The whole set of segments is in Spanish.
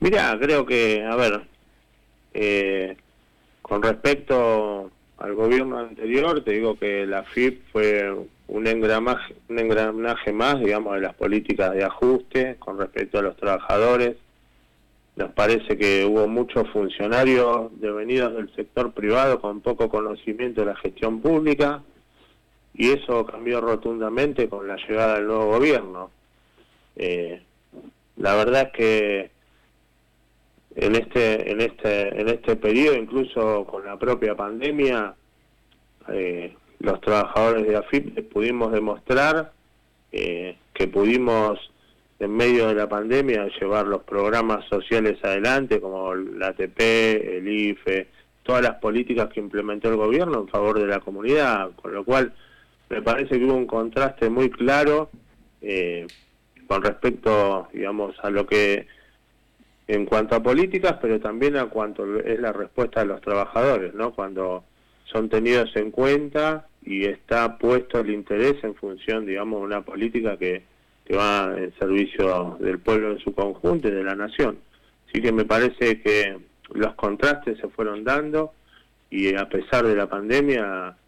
Mirá, creo que, a ver, con respecto al gobierno anterior, te digo que la AFIP fue un engranaje más, digamos, de las políticas de ajuste con respecto a los trabajadores. Nos parece que hubo muchos funcionarios devenidos del sector privado con poco conocimiento de la gestión pública, y eso cambió rotundamente con la llegada del nuevo gobierno. La verdad es que en este periodo, incluso con la propia pandemia, los trabajadores de AFIP pudimos demostrar que pudimos, en medio de la pandemia, llevar los programas sociales adelante, como la ATP, el IFE, todas las políticas que implementó el gobierno en favor de la comunidad, con lo cual me parece que hubo un contraste muy claro con respecto, digamos, a lo que, en cuanto a políticas, pero también a cuanto es la respuesta de los trabajadores, ¿no? Cuando son tenidos en cuenta y está puesto el interés en función, digamos, de una política que va en servicio del pueblo en su conjunto y de la nación. Así que me parece que los contrastes se fueron dando, y a pesar de la pandemia,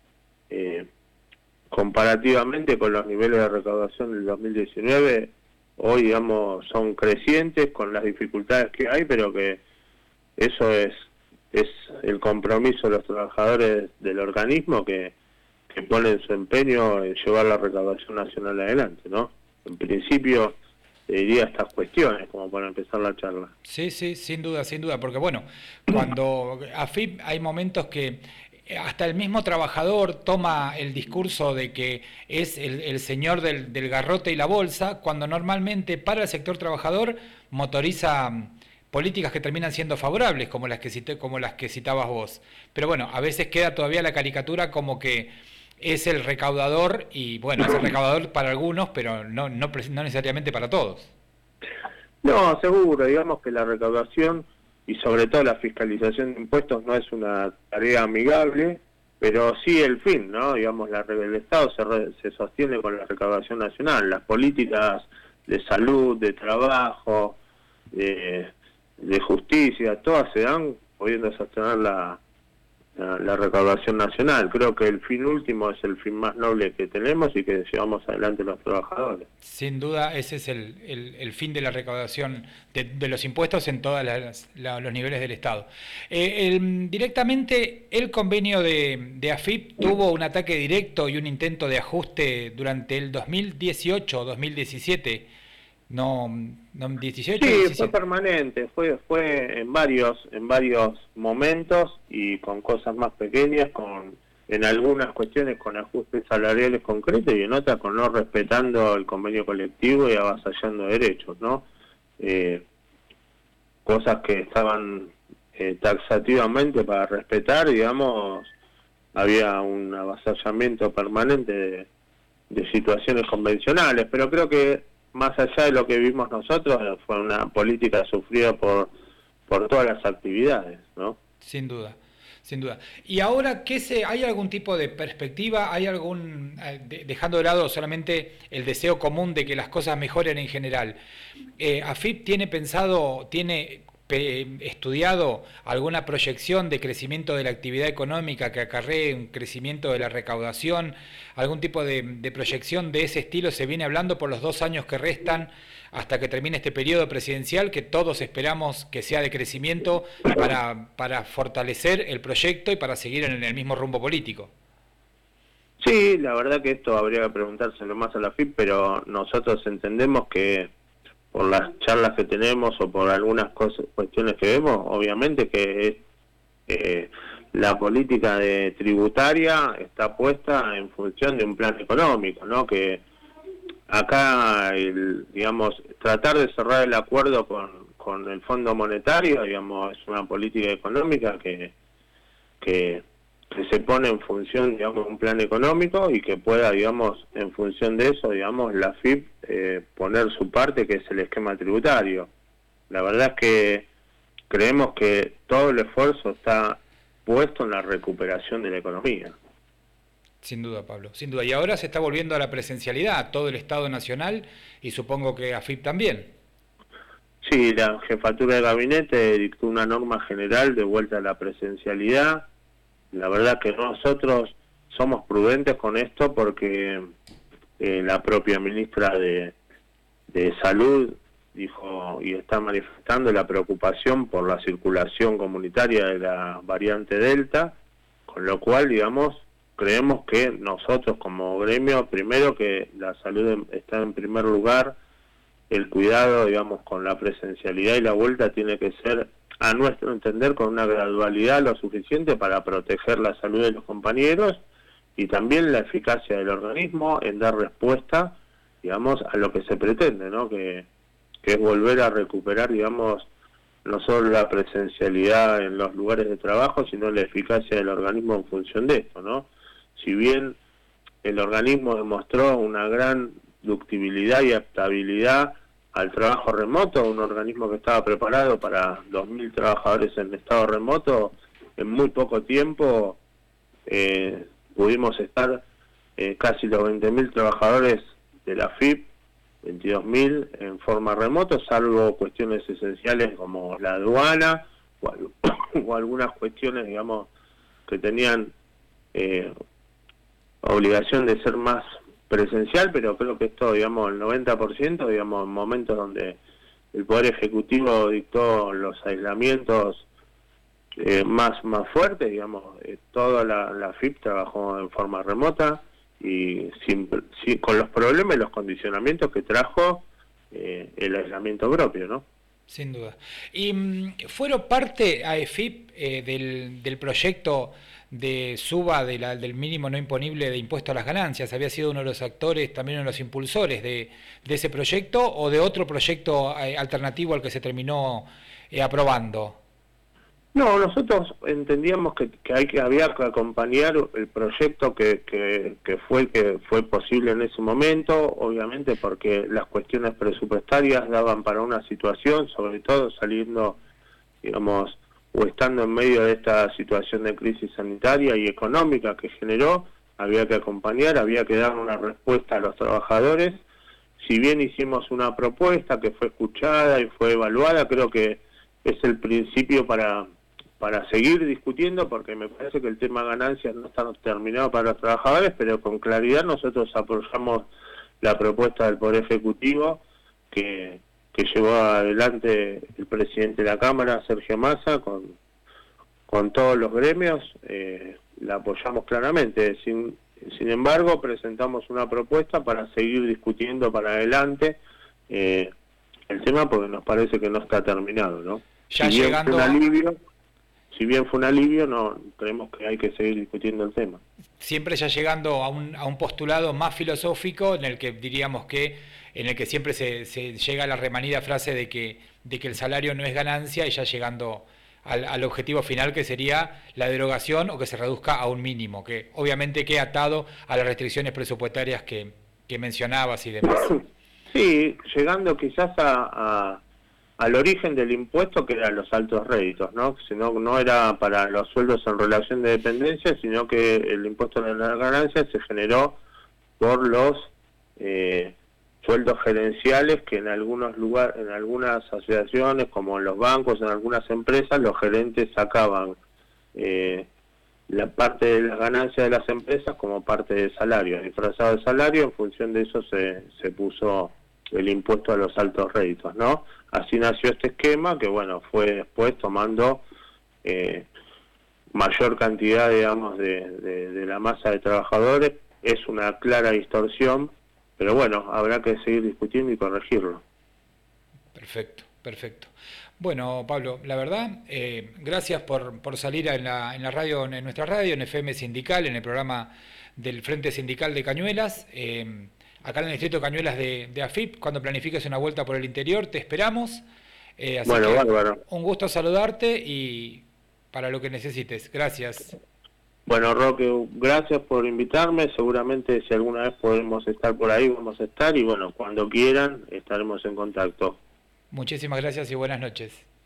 comparativamente con los niveles de recaudación del 2019, hoy, digamos, son crecientes con las dificultades que hay, pero que eso es el compromiso de los trabajadores del organismo que ponen su empeño en llevar la recaudación nacional adelante, ¿no? En principio, te diría estas cuestiones como para empezar la charla. Sí, sí, sin duda, porque bueno, cuando AFIP hay momentos que hasta el mismo trabajador toma el discurso de que es el señor del garrote y la bolsa, cuando normalmente para el sector trabajador motoriza políticas que terminan siendo favorables, como las que citabas vos. Pero bueno, a veces queda todavía la caricatura como que es el recaudador, y bueno, es el recaudador para algunos, pero no necesariamente para todos. No, seguro, digamos que la recaudación y sobre todo la fiscalización de impuestos no es una tarea amigable, pero sí el fin, ¿no? Digamos, el Estado se sostiene con la recaudación nacional. Las políticas de salud, de trabajo, de justicia, todas se dan pudiendo sostener la recaudación nacional. Creo que el fin último es el fin más noble que tenemos y que llevamos adelante los trabajadores. Sin duda, ese es el fin de la recaudación de los impuestos en todos los niveles del Estado. Directamente, el convenio de AFIP tuvo un ataque directo y un intento de ajuste durante el 2018-2017. No, 18, Sí, 17. fue permanente, fue en varios momentos y con cosas más pequeñas, en algunas cuestiones con ajustes salariales concretos y en otras con no respetando el convenio colectivo y avasallando derechos, ¿no? Cosas que estaban taxativamente para respetar, digamos, había un avasallamiento permanente de situaciones convencionales, pero creo que más allá de lo que vimos nosotros, fue una política sufrida por todas las actividades, ¿no? Sin duda, sin duda. Y ahora, ¿hay algún tipo de perspectiva? ¿Hay dejando de lado solamente el deseo común de que las cosas mejoren en general? ¿AFIP tiene estudiado alguna proyección de crecimiento de la actividad económica que acarree un crecimiento de la recaudación? ¿Algún tipo de proyección de ese estilo se viene hablando por los 2 años que restan hasta que termine este periodo presidencial, que todos esperamos que sea de crecimiento para fortalecer el proyecto y para seguir en el mismo rumbo político? Sí, la verdad que esto habría que preguntárselo más a la AFIP, pero nosotros entendemos que por las charlas que tenemos o por algunas cuestiones que vemos, obviamente que la política tributaria está puesta en función de un plan económico, ¿no? Que acá, digamos, tratar de cerrar el acuerdo con el Fondo Monetario, digamos, es una política económica que se pone en función, digamos, de un plan económico y que pueda, digamos, en función de eso, digamos, la AFIP poner su parte, que es el esquema tributario. La verdad es que creemos que todo el esfuerzo está puesto en la recuperación de la economía. Sin duda, Pablo, sin duda. Y ahora se está volviendo a la presencialidad, todo el Estado Nacional y supongo que AFIP también. Sí, la jefatura de gabinete dictó una norma general de vuelta a la presencialidad. La verdad que nosotros somos prudentes con esto porque la propia ministra de Salud dijo y está manifestando la preocupación por la circulación comunitaria de la variante Delta, con lo cual, digamos, creemos que nosotros como gremio, primero que la salud está en primer lugar, el cuidado, digamos, con la presencialidad y la vuelta tiene que ser, a nuestro entender, con una gradualidad lo suficiente para proteger la salud de los compañeros y también la eficacia del organismo en dar respuesta, digamos, a lo que se pretende, ¿no? Que es volver a recuperar, digamos, no solo la presencialidad en los lugares de trabajo, sino la eficacia del organismo en función de esto, ¿no? Si bien el organismo demostró una gran ductibilidad y adaptabilidad al trabajo remoto, un organismo que estaba preparado para 2.000 trabajadores en estado remoto, en muy poco tiempo pudimos estar casi los 20.000 trabajadores de la FIP, 22.000 en forma remoto, salvo cuestiones esenciales como la aduana o algunas cuestiones, digamos, que tenían obligación de ser más presencial, pero creo que esto, digamos, el 90%, digamos, en momentos donde el Poder Ejecutivo dictó los aislamientos más fuertes, digamos, toda la FIP trabajó en forma remota y con los problemas y los condicionamientos que trajo el aislamiento propio, ¿no? Sin duda. ¿Y fueron parte AEFIP del proyecto de suba del mínimo no imponible de impuesto a las ganancias? ¿Había sido uno de los actores, también uno de los impulsores de ese proyecto o de otro proyecto alternativo al que se terminó aprobando? No, nosotros entendíamos que había que acompañar el proyecto que fue posible en ese momento, obviamente porque las cuestiones presupuestarias daban para una situación, sobre todo saliendo, digamos, o estando en medio de esta situación de crisis sanitaria y económica que generó, había que acompañar, había que dar una respuesta a los trabajadores. Si bien hicimos una propuesta que fue escuchada y fue evaluada, creo que es el principio para seguir discutiendo, porque me parece que el tema ganancias no está terminado para los trabajadores, pero con claridad nosotros apoyamos la propuesta del Poder Ejecutivo que llevó adelante el presidente de la Cámara, Sergio Massa, con todos los gremios, la apoyamos claramente. Sin embargo, presentamos una propuesta para seguir discutiendo para adelante el tema, porque nos parece que no está terminado, ¿no? Ya llegando Si bien fue un alivio, no creemos que hay que seguir discutiendo el tema. Siempre ya llegando a un postulado más filosófico en el que diríamos en el que siempre se llega a la remanida frase de que el salario no es ganancia, y ya llegando al objetivo final, que sería la derogación o que se reduzca a un mínimo, que obviamente queda atado a las restricciones presupuestarias que mencionabas y demás. Sí, llegando quizás al origen del impuesto, que eran los altos réditos, ¿no? No era para los sueldos en relación de dependencia, sino que el impuesto de las ganancias se generó por los sueldos gerenciales que en algunos lugares, en algunas asociaciones, como en los bancos, en algunas empresas, los gerentes sacaban la parte de las ganancias de las empresas como parte del salario, disfrazado de salario. En función de eso se puso el impuesto a los altos réditos, ¿no? Así nació este esquema, que bueno, fue después tomando mayor cantidad, digamos, de la masa de trabajadores. Es una clara distorsión, pero bueno, habrá que seguir discutiendo y corregirlo. Perfecto, perfecto. Bueno, Pablo, la verdad, gracias por salir en la radio, en nuestra radio, en FM Sindical, en el programa del Frente Sindical de Cañuelas. Acá en el distrito de Cañuelas de AFIP, cuando planifiques una vuelta por el interior, te esperamos. Así bueno, que bárbaro. Un gusto saludarte y para lo que necesites. Gracias. Bueno, Roque, gracias por invitarme. Seguramente si alguna vez podemos estar por ahí, vamos a estar. Y bueno, cuando quieran, estaremos en contacto. Muchísimas gracias y buenas noches.